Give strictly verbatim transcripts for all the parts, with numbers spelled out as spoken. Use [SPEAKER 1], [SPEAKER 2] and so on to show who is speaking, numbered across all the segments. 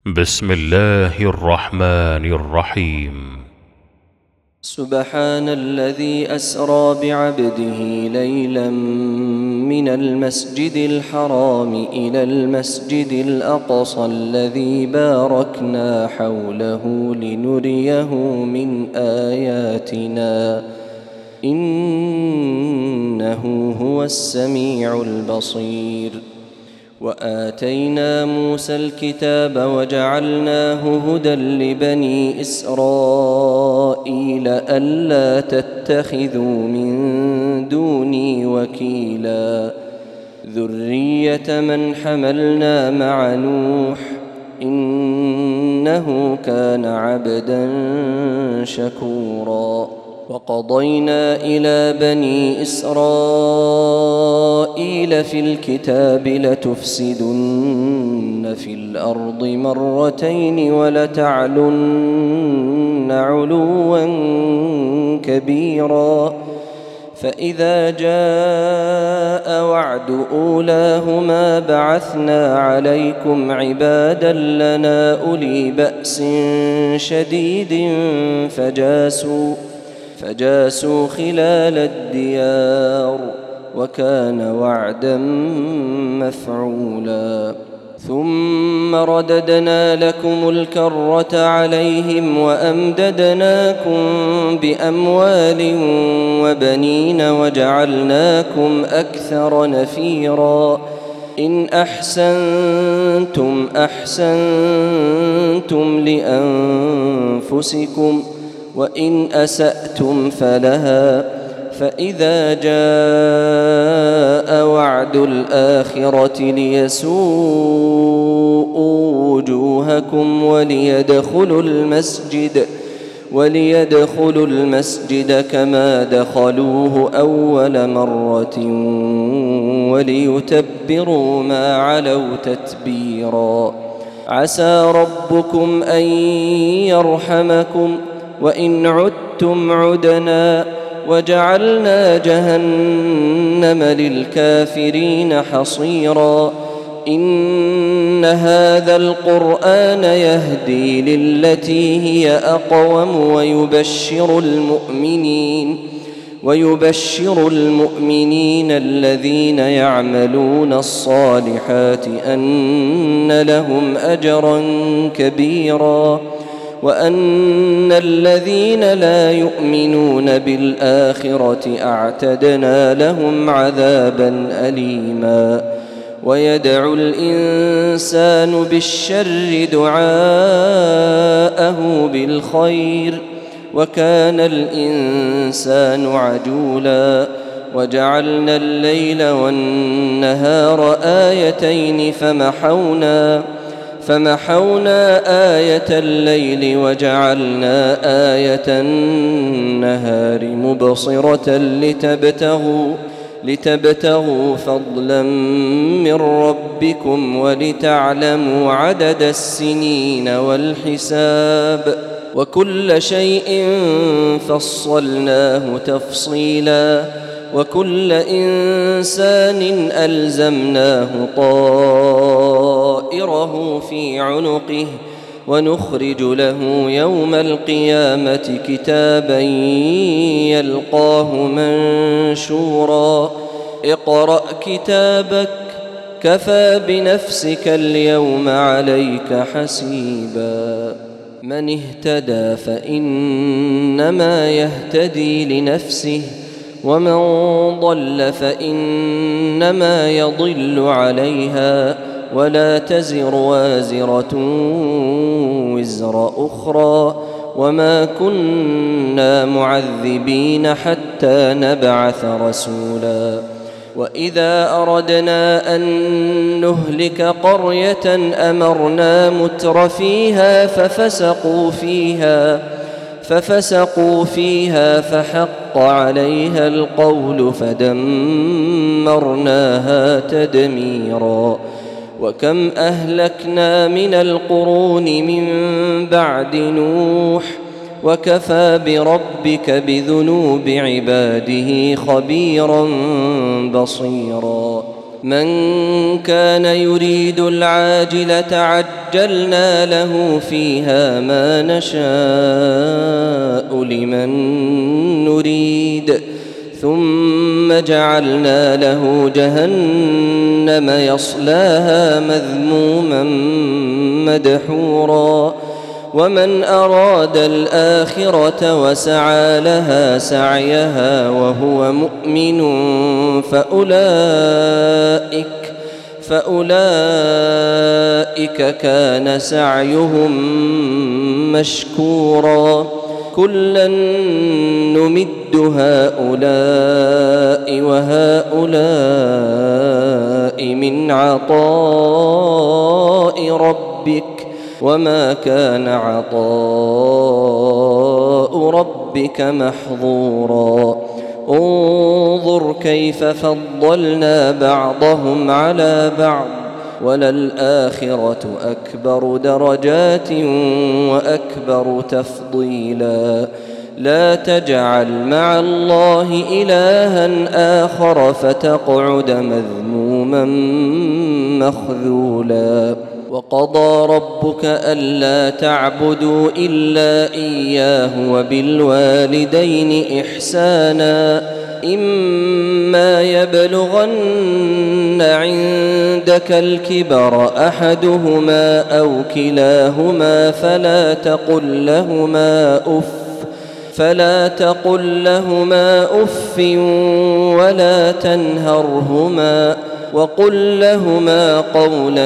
[SPEAKER 1] بسم الله الرحمن الرحيم.
[SPEAKER 2] سبحان الذي أسرى بعبده ليلا من المسجد الحرام إلى المسجد الأقصى الذي باركنا حوله لنريه من آياتنا إنه هو السميع البصير. وآتينا موسى الكتاب وجعلناه هدى لبني إسرائيل ألا تتخذوا من دوني وكيلا ذرية من حملنا مع نوح إنه كان عبدا شكورا. وقضينا إلى بني إسرائيل في الكتاب لتفسدن في الأرض مرتين ولتعلن علوا كبيرا فإذا جاء وعد أولاهما بعثنا عليكم عبادا لنا أولي بأس شديد فجاسوا فجاسوا خلال الديار وكان وعدا مفعولا. ثم رددنا لكم الكرة عليهم وأمددناكم بأموال وبنين وجعلناكم أكثر نفيرا. إن أحسنتم أحسنتم لأنفسكم وإن أسأتم فلها فإذا جاء وعد الآخرة ليسوءوا وجوهكم وليدخلوا المسجد وليدخلوا المسجد كما دخلوه أول مرة وليتبروا ما علوا تتبيرا. عسى ربكم أن يرحمكم وإن عدتم عدنا وجعلنا جهنم للكافرين حصيرا. إن هذا القرآن يهدي للتي هي أقوم ويبشر المؤمنين ويبشر المؤمنين الذين يعملون الصالحات أن لهم أجرا كبيرا وأن الذين لا يؤمنون بالآخرة أعتدنا لهم عذابا أليما. ويدعو الإنسان بالشر دعاءه بالخير وكان الإنسان عجولا. وجعلنا الليل والنهار آيتين فمحونا فمحونا آية الليل وجعلنا آية النهار مبصرة لتبتغوا لتبتغوا فضلا من ربكم ولتعلموا عدد السنين والحساب وكل شيء فصلناه تفصيلا. وكل إنسان ألزمناه طائره في عنقه ونخرج له يوم القيامة كتابا يلقاه منشورا. اقرأ كتابك كفى بنفسك اليوم عليك حسيبا. من اهتدى فإنما يهتدي لنفسه ومن ضل فإنما يضل عليها ولا تزر وازرة وزر أخرى وما كنا معذبين حتى نبعث رسولا. وإذا أردنا أن نهلك قرية أمرنا متر فيها ففسقوا فيها ففسقوا فيها فحق عليها القول فدمرناها تدميرا. وكم أهلكنا من القرون من بعد نوح وكفى بربك بذنوب عباده خبيرا بصيرا. من كان يريد العاجلة عجلنا له فيها ما نشاء لمن نريد ثم جعلنا له جهنم يصلاها مذموما مدحورا ومن أراد الآخرة وسعى لها سعيها وهو مؤمن فأولئك فأولئك كان سعيهم مشكورا كلا نمد هؤلاء وهؤلاء من عطاء ربك وما كان عطاء ربك محظورا انظر كيف فضلنا بعضهم على بعض وللآخرة أكبر درجات وأكبر تفضيلا لا تجعل مع الله إلها آخر فتقعد مذموما مخذولا وقضى ربك ألا تعبدوا إلا إياه وبالوالدين إحسانا إما يبلغن عندك الكبر أحدهما أو كلاهما فلا تقل لهما أف فلا تقل لهما أف ولا تنهرهما وقل لهما قولا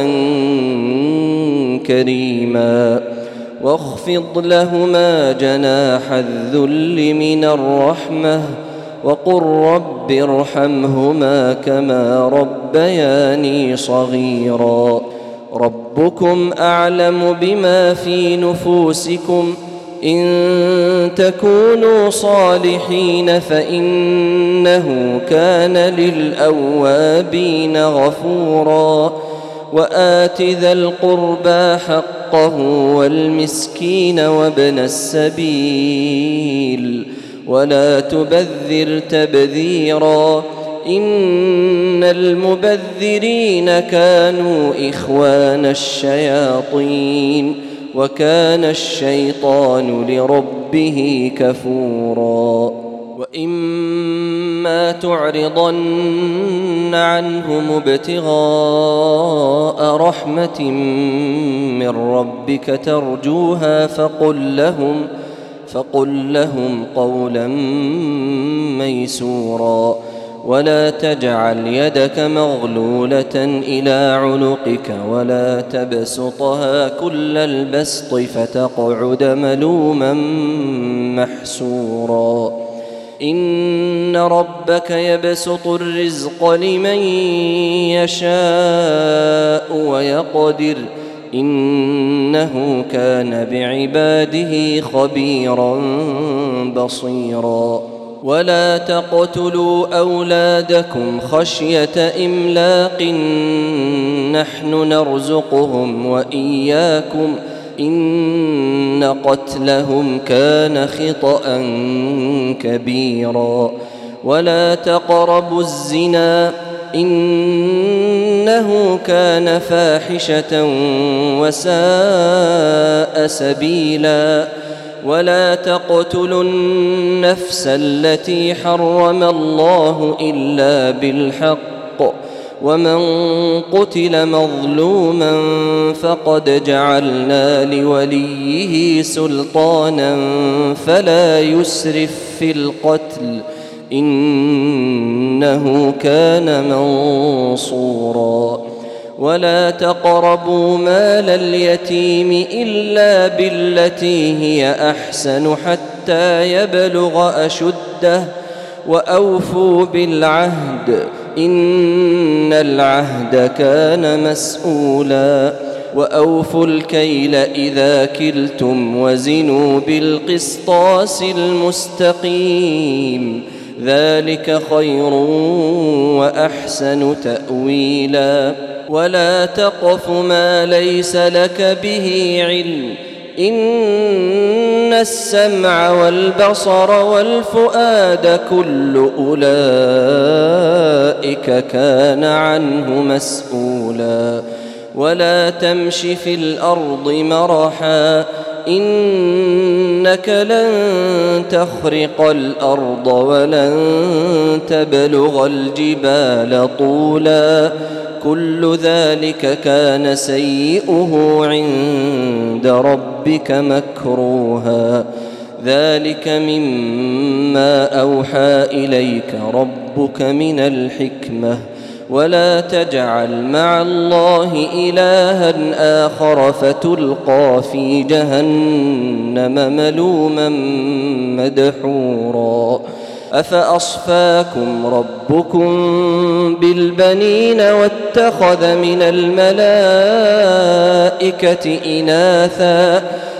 [SPEAKER 2] كريما واخفض لهما جناح الذل من الرحمة وقل رب ارحمهما كما ربياني صغيرا ربكم أعلم بما في نفوسكم إن تكونوا صالحين فإنه كان للأوابين غفورا وآت ذا القربى حقه والمسكين وابن السبيل ولا تبذر تبذيرا إن المبذرين كانوا إخوان الشياطين وكان الشيطان لربه كفورا وإما تعرضن عنهم ابتغاء رحمة من ربك ترجوها فقل لهم فقل لهم قولا ميسورا ولا تجعل يدك مغلولة إلى عنقك ولا تبسطها كل البسط فتقعد ملوما محسورا إن ربك يبسط الرزق لمن يشاء ويقدر إنه كان بعباده خبيرا بصيرا ولا تقتلوا أولادكم خشية إملاق نحن نرزقهم وإياكم إن قتلهم كان خطأ كبيرا ولا تقربوا الزنا إنه كان فاحشة وساء سبيلا ولا تقتلوا النفس التي حرم الله إلا بالحق ومن قتل مظلوما فقد جعلنا لوليه سلطانا فلا يسرف في القتل إنه كان منصورا ولا تقربوا مال اليتيم إلا بالتي هي أحسن حتى يبلغ أشده وأوفوا بالعهد إن العهد كان مسؤولا وأوفوا الكيل إذا كلتم وزنوا بالقسطاس المستقيم ذلك خير وأحسن تأويلا ولا تقف ما ليس لك به علم إن السمع والبصر والفؤاد كل أولئك كان عنه مسؤولا ولا تمش في الأرض مرحا إنك لن تخرق الأرض ولن تبلغ الجبال طولا كل ذلك كان سيئه عند ربك مكروها ذلك مما أوحى إليك ربك من الحكمة ولا تجعل مع الله إلها آخر فتلقى في جهنم ملوما مدحورا أفأصفاكم ربكم بالبنين واتخذ من الملائكة إناثا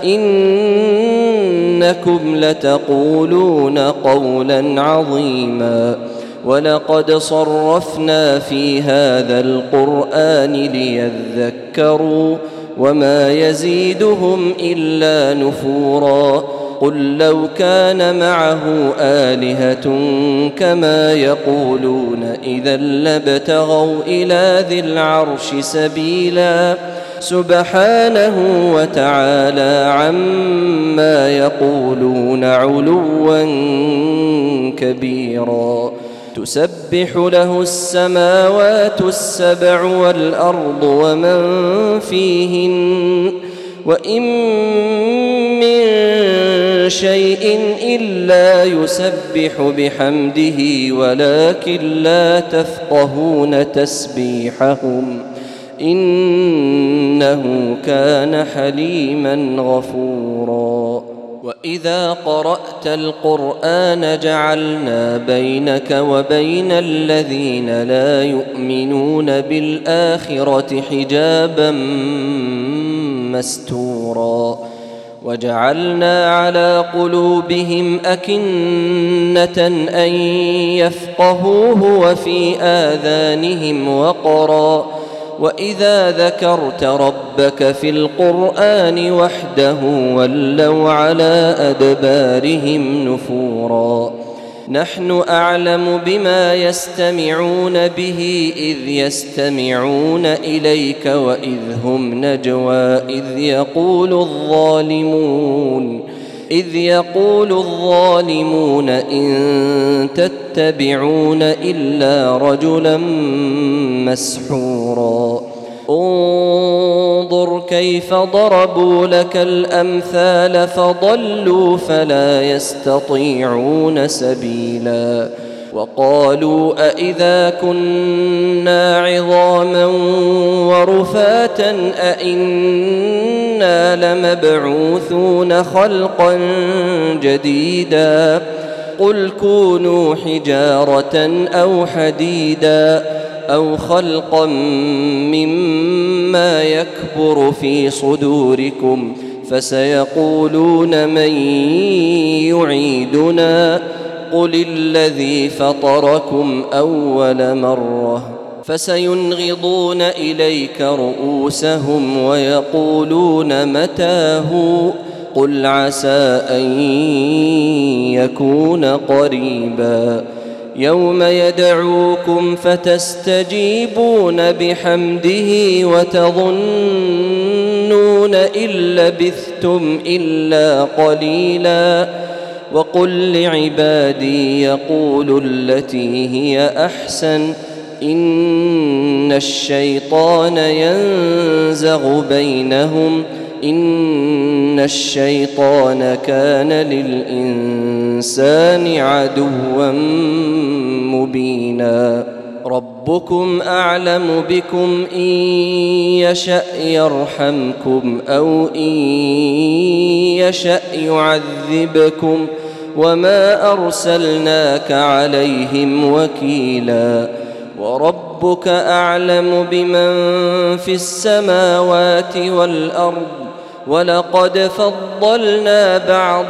[SPEAKER 2] إنكم لتقولون قولا عظيما ولقد صرفنا في هذا القرآن ليذكروا وما يزيدهم إلا نفورا قل لو كان معه آلهة كما يقولون إذا لابتغوا إلى ذي العرش سبيلا سبحانه وتعالى عما يقولون علوا كبيرا تسبح له السماوات السبع والأرض ومن فيهن وإن من شيء إلا يسبح بحمده ولكن لا تفقهون تسبيحهم إنه كان حليما غفورا وإذا قرأت القرآن جعلنا بينك وبين الذين لا يؤمنون بالآخرة حجابا مستورا وجعلنا على قلوبهم أكنة أن يفقهوه وفي آذانهم وقرا وإذا ذكرت ربك في القرآن وحده ولوا على أدبارهم نفورا نحن أعلم بما يستمعون به إذ يستمعون إليك وإذ هم نجوى إذ يقول الظالمون إذ يقول الظالمون إن تتبعون إلا رجلا مسحورا انظر كيف ضربوا لك الأمثال فضلوا فلا يستطيعون سبيلا وقالوا أإذا كنا عظاما ورفاتا أإنا لمبعوثون خلقا جديدا قل كونوا حجارة أو حديدا أو خلقا مما يكبر في صدوركم فسيقولون من يعيدنا قل الذي فطركم أول مرة فسينغضون إليك رؤوسهم ويقولون متى هو قل عسى أن يكون قريبا يوم يدعوكم فتستجيبون بحمده وتظنون إن لبثتم إلا قليلا وقل لعبادي يقولوا التي هي أحسن إن الشيطان ينزغ بينهم إن الشيطان كان للإنسان عدوا مبينا ربكم أعلم بكم إن يشأ يرحمكم أو إن يشأ يعذبكم وما أرسلناك عليهم وكيلا وربك أعلم بمن في السماوات والأرض ولقد فضلنا بعض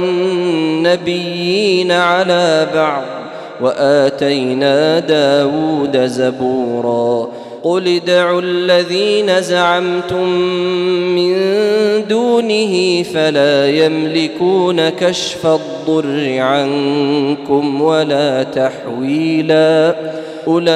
[SPEAKER 2] النبيين على بعض وآتينا داود زبورا قل ادعوا الذين زعمتم من دونه فلا يملكون كشف الضر عنكم ولا تحويلا. أولئك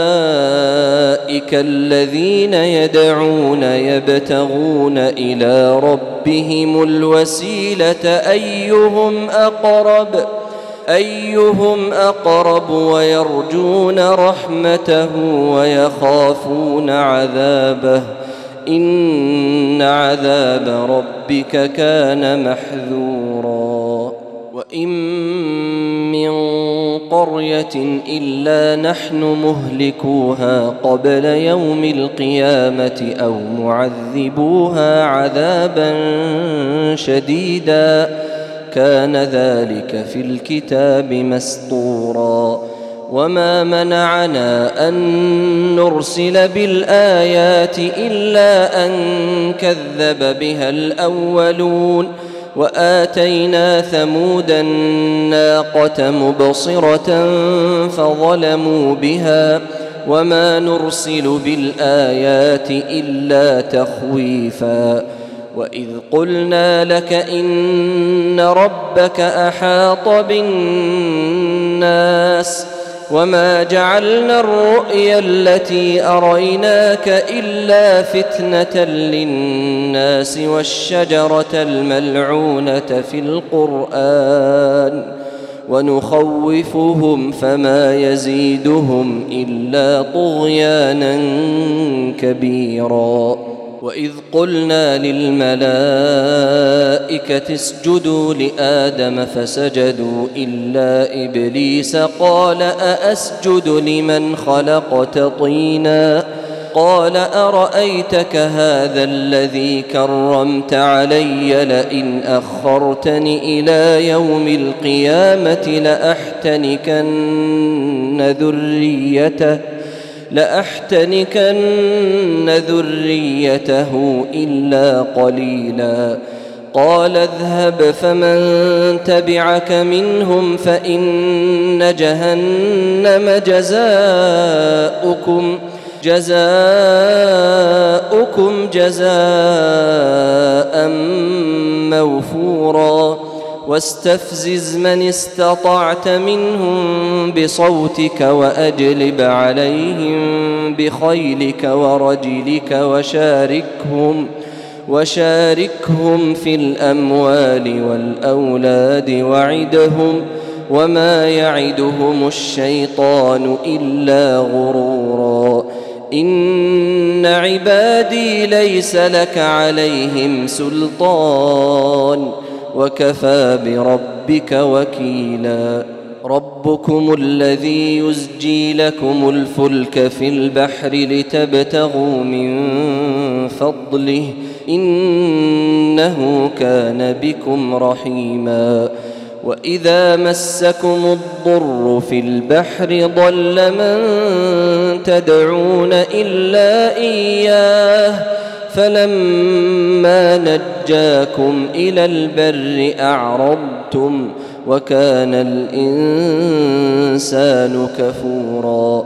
[SPEAKER 2] الذين يدعون يبتغون إلى ربهم الوسيلة أيهم أقرب أيهم أقرب ويرجون رحمته ويخافون عذابه إن عذاب ربك كان محذورا. وإن من قرية إلا نحن مهلكوها قبل يوم القيامة أو معذبوها عذابا شديدا كان ذلك في الكتاب مسطورا. وما منعنا أن نرسل بالآيات إلا أن كذب بها الأولون وآتينا ثمود الناقة مبصرة فظلموا بها وما نرسل بالآيات إلا تخويفا. وإذ قلنا لك إن ربك أحاط بالناس وما جعلنا الرؤيا التي أريناك إلا فتنة للناس والشجرة الملعونة في القرآن ونخوفهم فما يزيدهم إلا طغيانا كبيرا. وإذ قلنا للملائكة اسجدوا لآدم فسجدوا إلا إبليس قال أأسجد لمن خلقت طينا قال أرأيتك هذا الذي كرمت علي لئن أخرتني إلى يوم القيامة لأحتنكن ذريته لأحتنكن ذريته إلا قليلا. قال اذهب فمن تبعك منهم فإن جهنم جزاؤكم جزاؤكم جزاء موفورا. واستفزز من استطعت منهم بصوتك وأجلب عليهم بخيلك ورجلك وشاركهم وشاركهم في الأموال والأولاد وعدهم وما يعدهم الشيطان إلا غرورا. إن عبادي ليس لك عليهم سلطان وكفى بربك وكيلا. ربكم الذي يزجي لكم الفلك في البحر لتبتغوا من فضله إنه كان بكم رحيما. وإذا مسكم الضر في البحر ضل من تدعون إلا إياه فلما نجاكم إلى البر أعرضتم وكان الإنسان كفورا.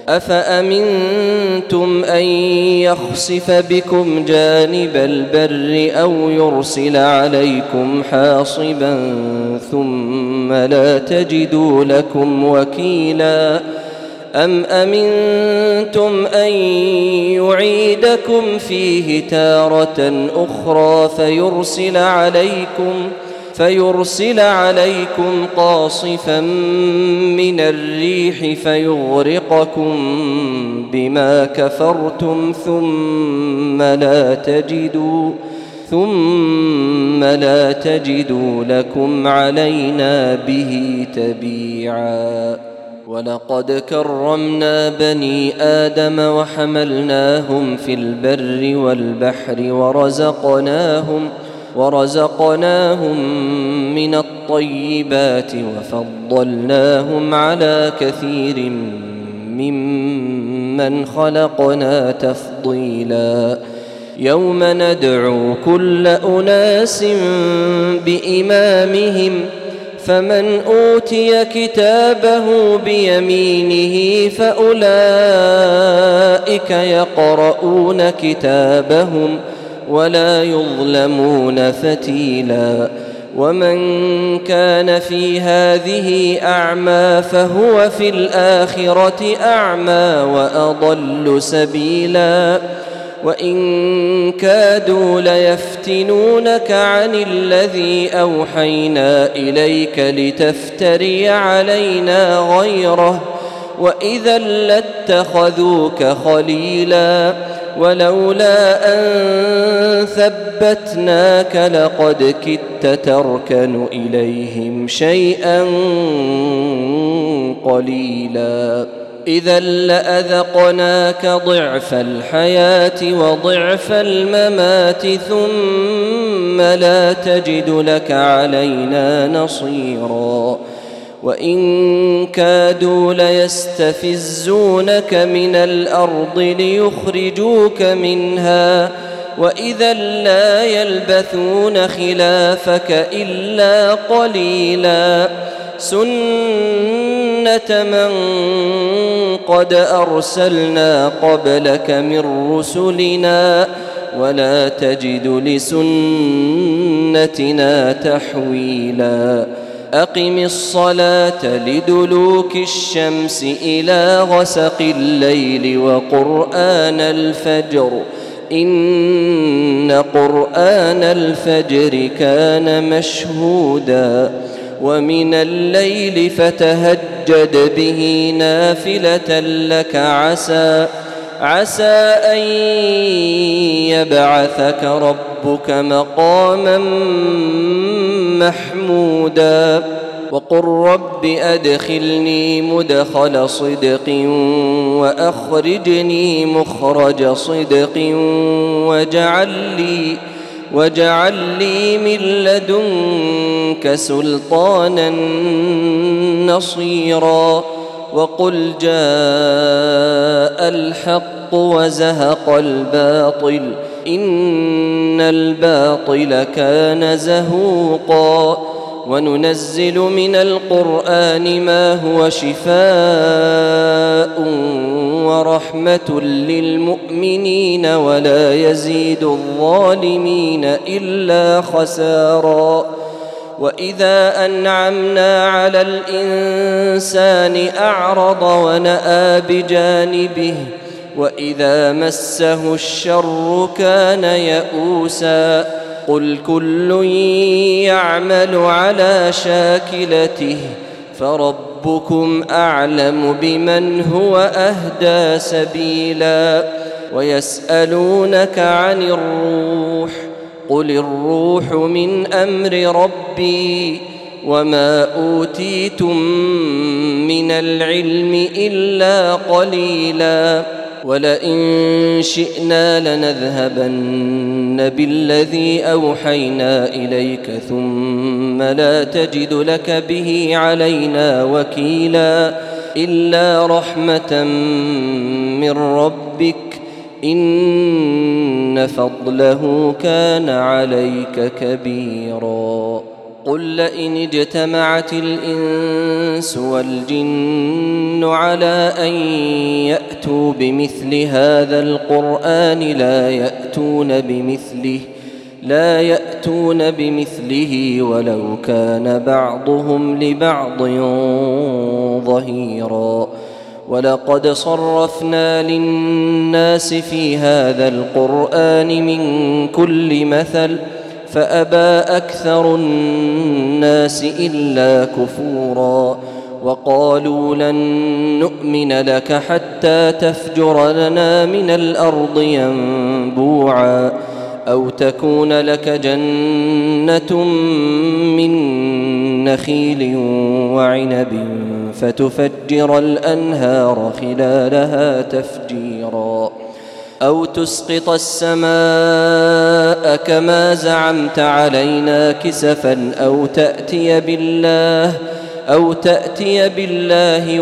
[SPEAKER 2] أفأمنتم أن يخسف بكم جانب البر أو يرسل عليكم حاصبا ثم لا تجدوا لكم وكيلا. أم أمنتم أن يعيدكم فيه تارة أخرى فيرسل عليكم فيرسل عليكم قاصفا من الريح فيغرقكم بما كفرتم ثم لا تجدوا ثم لا تجدوا لكم علينا به تبيعا. ولقد كرمنا بني آدم وحملناهم في البر والبحر ورزقناهم ورزقناهم من الطيبات وفضلناهم على كثير ممن خلقنا تفضيلا. يوم ندعو كل أناس بإمامهم فمن أوتي كتابه بيمينه فأولئك يقرؤون كتابهم ولا يظلمون فتيلا. ومن كان في هذه أعمى فهو في الآخرة أعمى وأضل سبيلا. وإن كادوا ليفتنونك عن الذي أوحينا إليك لتفتري علينا غيره وإذا لاتخذوك خليلا. ولولا أن ثبتناك لقد كدت تركن إليهم شيئا قليلا. إذا لأذقناك ضعف الحياة وضعف الممات ثم لا تجد لك علينا نصيرا. وإن كادوا ليستفزونك من الأرض ليخرجوك منها وإذا لا يلبثون خلافك إلا قليلا. سنة من قد أرسلنا قبلك من رسلنا ولا تجد لسنتنا تحويلا. أقم الصلاة لدلوك الشمس إلى غسق الليل وقرآن الفجر إن قرآن الفجر كان مشهودا. ومن الليل فتهجد به نافلة لك عسى عسى أن يبعثك ربك مقاما محمودا. وقل رب أدخلني مدخل صدق وأخرجني مخرج صدق واجعل لي واجعل لي من لدنك سلطانا نصيرا. وقل جاء الحق وزهق الباطل إن الباطل كان زهوقا. وننزل من القرآن ما هو شفاء ورحمة للمؤمنين ولا يزيد الظالمين إلا خسارا. وإذا أنعمنا على الإنسان أعرض ونأى بجانبه وإذا مسه الشر كان يئوسا. قل كل يعمل على شاكلته فربكم أعلم بمن هو أهدى سبيلا. ويسألونك عن الروح قل الروح من أمر ربي وما أوتيتم من العلم إلا قليلا. ولئن شئنا لنذهبن بالذي أوحينا إليك ثم لا تجد لك به علينا وكيلا إلا رحمة من ربك إن فضله كان عليك كبيرا. قل لئن اجتمعت الإنس والجن على أن يأتوا بمثل هذا القرآن لا يأتون بمثله لا يأتون بمثله ولو كان بعضهم لبعض ظهيرا. ولقد صرفنا للناس في هذا القرآن من كل مثل فأبى أكثر الناس إلا كفورا. وقالوا لن نؤمن لك حتى تفجر لنا من الأرض ينبوعا أو تكون لك جنة من نخيل وعنب فتفجر الأنهار خلالها تفجيرا أو تسقط السماء كما زعمت علينا كسفا أو تأتي بالله أو تأتي بالله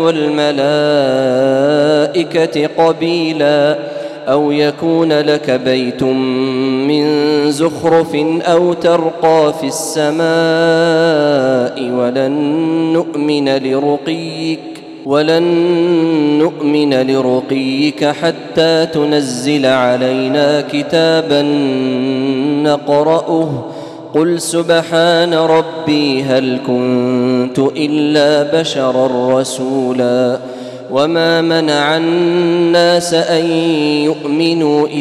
[SPEAKER 2] والملائكة قبيلا أو يكون لك بيت من زخرف أو ترقى في السماء ولن نؤمن لرقيك ولن نؤمن لرقيك حتى تنزل علينا كتابا نقرأه قل سبحان ربي هل كنت إلا بشرا رسولا وما منع الناس أن يؤمنوا إذ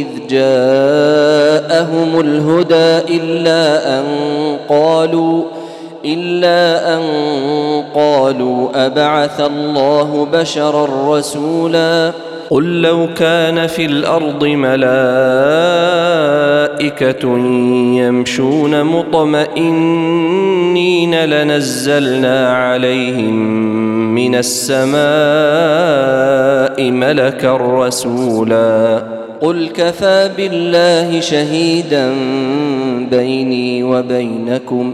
[SPEAKER 2] جاءهم الهدى إلا أن قالوا إلا أن قالوا أبعث الله بشرا رسولا قل لو كان في الأرض ملائكة يمشون مطمئنين لنزلنا عليهم من السماء ملكا رسولا قل كفى بالله شهيدا بيني وبينكم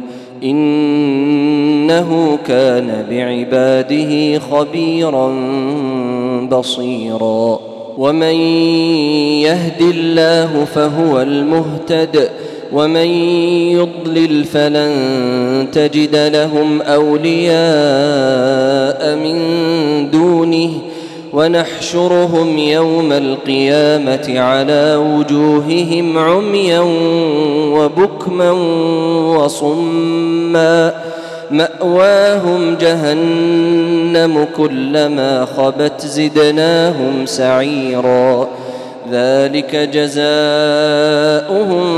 [SPEAKER 2] إنه كان بعباده خبيرا بصيرا ومن يهد الله فهو المهتد ومن يضلل فلن تجد لهم أولياء من دونه ونحشرهم يوم القيامة على وجوههم عميا وبكما وصما مأواهم جهنم كلما خبت زدناهم سعيرا ذلك جزاؤهم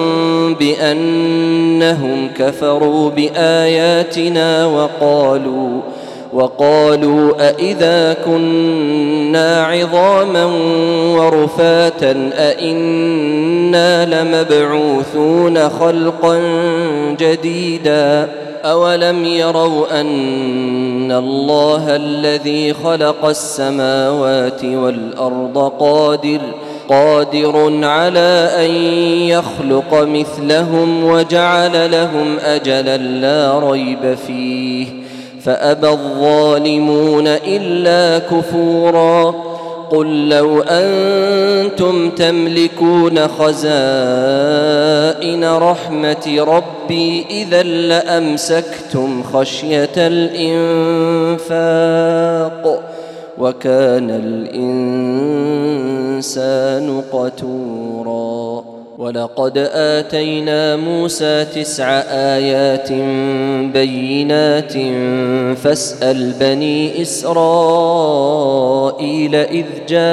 [SPEAKER 2] بأنهم كفروا بآياتنا وقالوا وقالوا أإذا كنا عظاما ورفاتا أإنا لمبعوثون خلقا جديدا أولم يروا أن الله الذي خلق السماوات والأرض قادر قادر على أن يخلق مثلهم وجعل لهم أجلا لا ريب فيه فأبى الظالمون إلا كفورا قل لو أنتم تملكون خزائن رحمة ربي إذا لأمسكتم خشية الإنفاق وكان الإنسان قتورا ولقد آتينا موسى تسع آيات بينات فاسأل بني إسرائيل إذ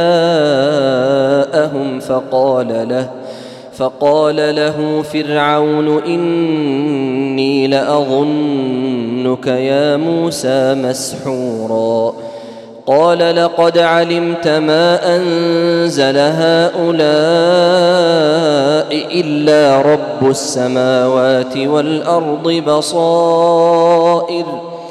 [SPEAKER 2] جاءهم فقال له فقال له فرعون إني لأظنك يا موسى مسحورا قال لقد علمت ما أنزل هؤلاء إلا رب السماوات والأرض بصائر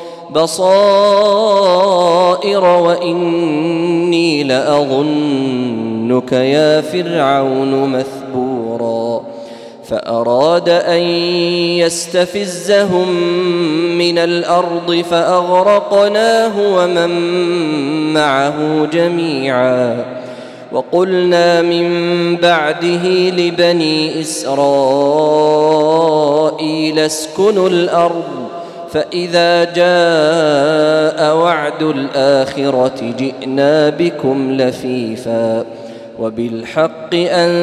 [SPEAKER 2] بصائر وإني لأظنك يا فرعون مثبورا فأراد أن يستفزهم من الأرض فأغرقناه ومن معه جميعا وقلنا من بعده لبني إسرائيل اسكنوا الأرض فإذا جاء وعد الآخرة جئنا بكم لفيفا وبالحق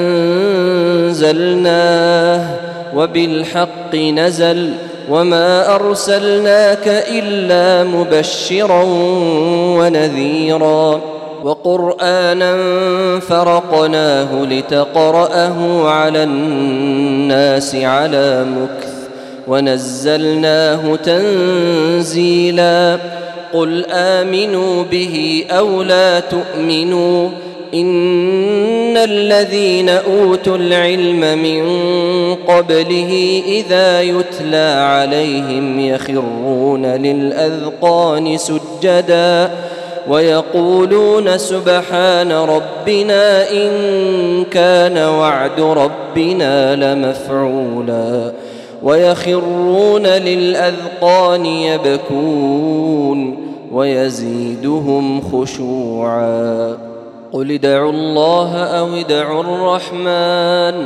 [SPEAKER 2] أنزلناه وبالحق نزل وما أرسلناك إلا مبشرا ونذيرا وقرآنا فرقناه لتقرأه على الناس على مكث ونزلناه تنزيلا قل آمنوا به أو لا تؤمنوا إن الذين أوتوا العلم من قبله إذا يتلى عليهم يخرون للأذقان سجدا ويقولون سبحان ربنا إن كان وعد ربنا لمفعولا ويخرون للأذقان يبكون ويزيدهم خشوعا قل ادعوا الله أو ادعوا الرحمن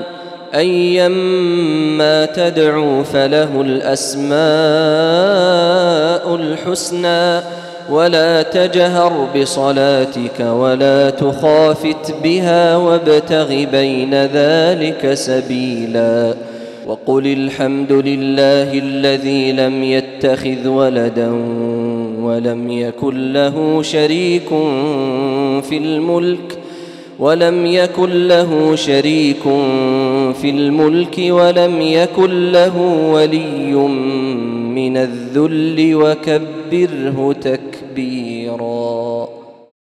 [SPEAKER 2] أيما تدعوا فله الأسماء الحسنى ولا تجهر بصلاتك ولا تخافت بها وابتغ بين ذلك سبيلا وقل الحمد لله الذي لم يتخذ ولدا ولم يكن له شريك في الملك ولم يكن له شريك في الملك ولم يكن له ولي من الذل وكبره تكبيرا.